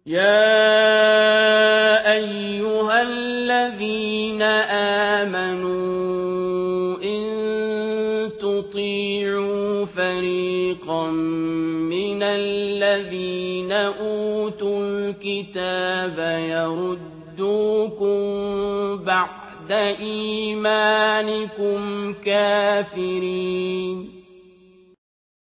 يَا أَيُّهَا الَّذِينَ آمَنُوا إِن تُطِيعُوا فَرِيقًا مِّنَ الَّذِينَ أُوتُوا الْكِتَابَ يَرُدُّوكُم بَعْدَ إِيمَانِكُمْ كَافِرِينَ